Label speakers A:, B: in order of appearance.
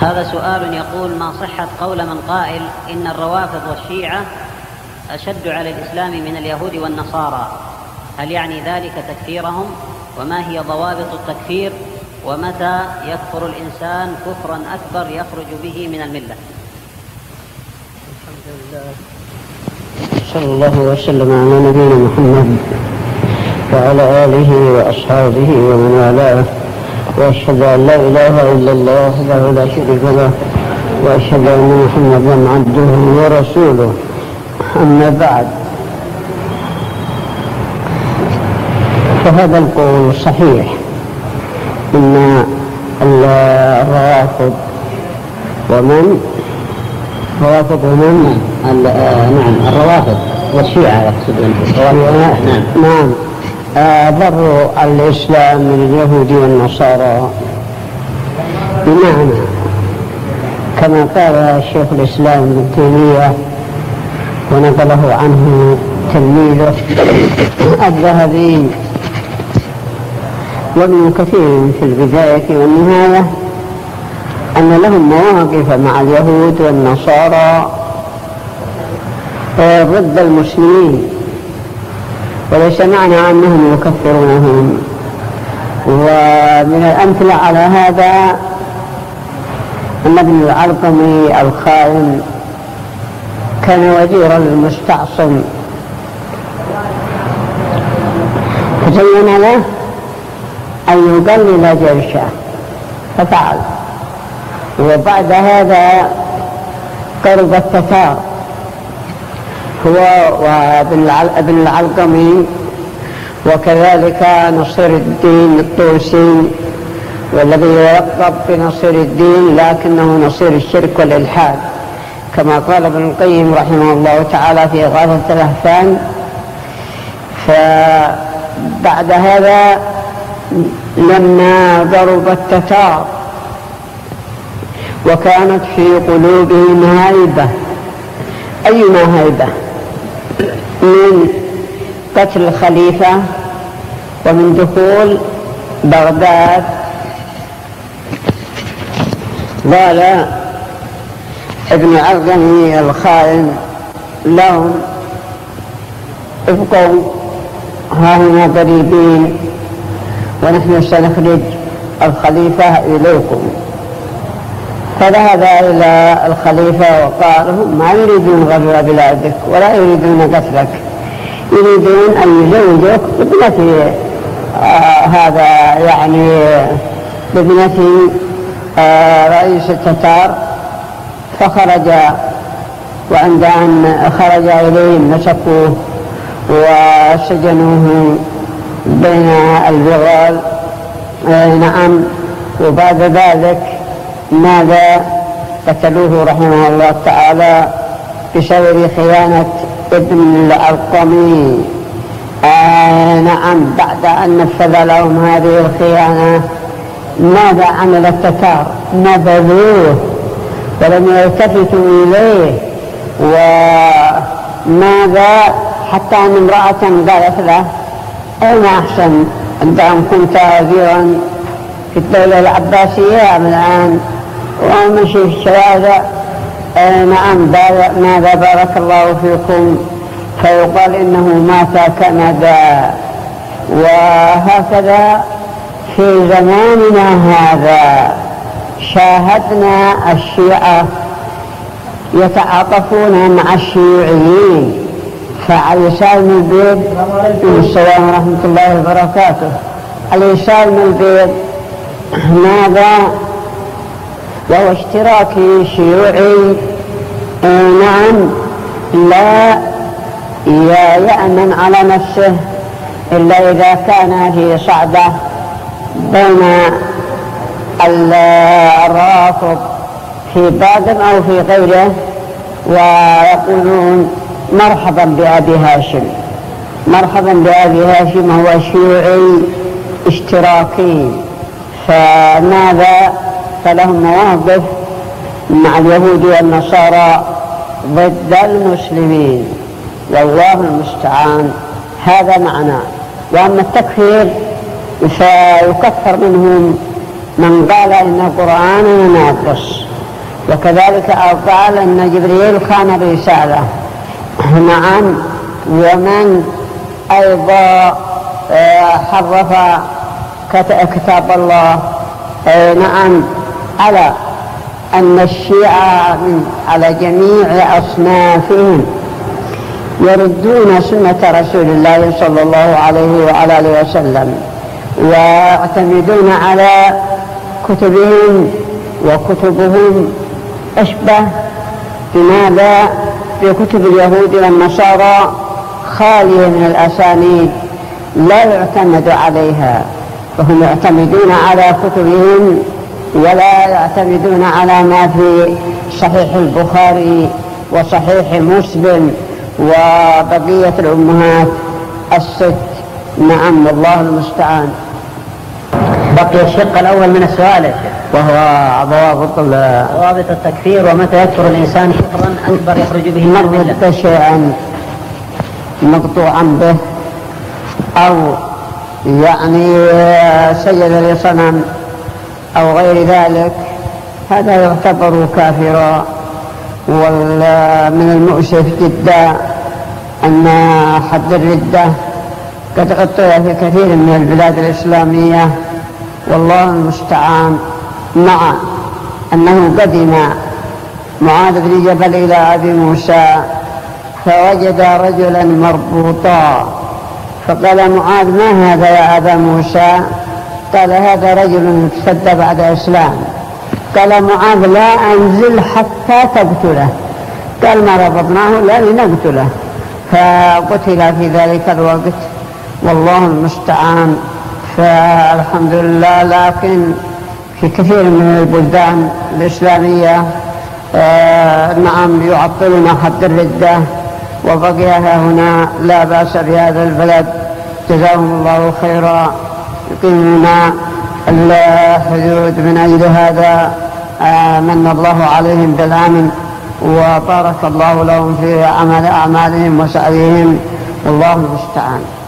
A: هذا سؤال يقول: ما صحة قول من قائل إن الروافض والشيعة أشد على الإسلام من اليهود والنصارى؟ هل يعني ذلك تكفيرهم؟ وما هي ضوابط التكفير؟ ومتى يكفر الإنسان كفرا أكبر يخرج به من الملة؟
B: الحمد لله، صلى الله وسلم على نبينا محمد وعلى آله وأصحابه ومن والاه، وأشهد أن لا إله إلا الله وحده لا شريك له، وأشهد أن محمدا عبده ورسوله. أما بعد، فهذا القول صحيح إن الروافض ومن
A: نعم الروافض والشيعة يقصدون
B: نعم ضروا الإسلام من اليهود والنصارى، بمعنى كما قال شيخ الإسلام ابن تيمية ونقله عنه تلميذه الذهبي وابن كثير في البداية والنهاية، أن لهم مواقف مع اليهود والنصارى ضد المسلمين، وليس معنى أنهم يكفرونهم. ومن الأمثلة على هذا أن ابن العلقمي الخائن كان وزيرا للمستعصم، فزين له أن يقلل جيشه ففعل. وبعد هذا قرب التتار هو وابن العلقمي، وكذلك نصير الدين الطوسي، والذي يلقب بنصير الدين لكنه نصير الشرك والإلحاد، كما قال ابن القيم رحمه الله تعالى في إغاثة الأهفان. فبعد هذا لما ضرب التتار وكانت في قلوبهم هيبة، أيما هيبة، من قتل الخليفة ومن دخول بغداد، قال ابن العلقمي الخائن لهم: ابقوا هاهنا قريبين ونحن سنخرج الخليفة إليكم. فذهب إلى الخليفة وقال: هم ما يريدون غزو بلادك ولا يريدون قتلك، يريدون أن يزوجوك بابنتي، هذا يعني بابنتي رئيس التتار. فخرج، وعند أن خرج إليهم مسكوه وسجنوه بين البغال. نعم. وبعد ذلك ماذا؟ قتلوه رحمه الله تعالى بسبب خيانة ابن العلقمي. نعم. بعد أن نفذ لهم هذه الخيانة ماذا عمل التتار؟ نبذوه ولم يلتفتوا إليه. وماذا؟ حتى أن امرأة قالت له: أين أحسن أنت أن كنت وزيرا في الدولة العباسية من الآن ومشي في الشوارع؟ نعم. ماذا؟ بارك الله فيكم. فيقال إنه مات كندا. وهكذا في زماننا هذا شاهدنا الشيعة يتعاطفون مع الشيوعيين. فعلي سالم البيض، السلام ورحمة الله وبركاته، علي سالم البيض ماذا؟ وهو اشتراكي شيوعي. نعم. لا يأمن على نفسه إلا إذا كان في صعدة بين الرافض في بادم أو في غيره، ويقولون: مرحبا بأبي هاشم، مرحبا بأبي هاشم، هو شيوعي اشتراكي. فماذا؟ فلهم مواقف مع اليهود والنصارى ضد المسلمين، والله المستعان. هذا معنى. وأما التكفير فيكفر منهم من قال إن القرآن ناقص وكذلك قال أن جبريل كان رسالة. نعم. ومن أيضا حرف كتاب الله نعم على أن الشيعة على جميع أصنافهم يردون سنة رسول الله صلى الله عليه وعلى آله وسلم، ويعتمدون على كتبهم، وكتبهم أشبه بماذا؟ بكتب اليهود والنصارى، خالية من الأسانيد لا يعتمد عليها، فهم يعتمدون على كتبهم ولا يعتمدون على ما في صحيح البخاري وصحيح مسلم وبقية الأمهات الست. نعم والله المستعان.
A: بقي الشق الأول من السؤال
B: وهو
A: ضوابط التكفير، ومتى يكفر الإنسان كفرا أكبر يخرج به من الملة.
B: مرد شيئا مقطوعا به أو يعني سجد لصنم أو غير ذلك، هذا يعتبر كافرا. ومن المؤسف جدا أن حد الردة قد غطي في كثير من البلاد الإسلامية، والله المستعان. مع أنه قدم معاذ بن جبل إلى أبي موسى فوجد رجلا مربوطا، فقال معاذ: ما هذا يا أبا موسى؟ قال: هذا رجل ارتد بعد إسلام. قال معاذ: لا أنزل حتى تقتله. قال: ما ربطناه لا لنقتله، فقتل في ذلك الوقت، والله المستعان. فالحمد لله. لكن في كثير من البلدان الإسلامية نعم يعطلون حد الردة، وبقي هنا لا بأس بهذا البلد، جزاهم الله خيرا، يقيمون الحدود. من أجل هذا من الله عليهم بالأمن، وبارك الله لهم في أعمالهم وسعيهم، والله المستعان.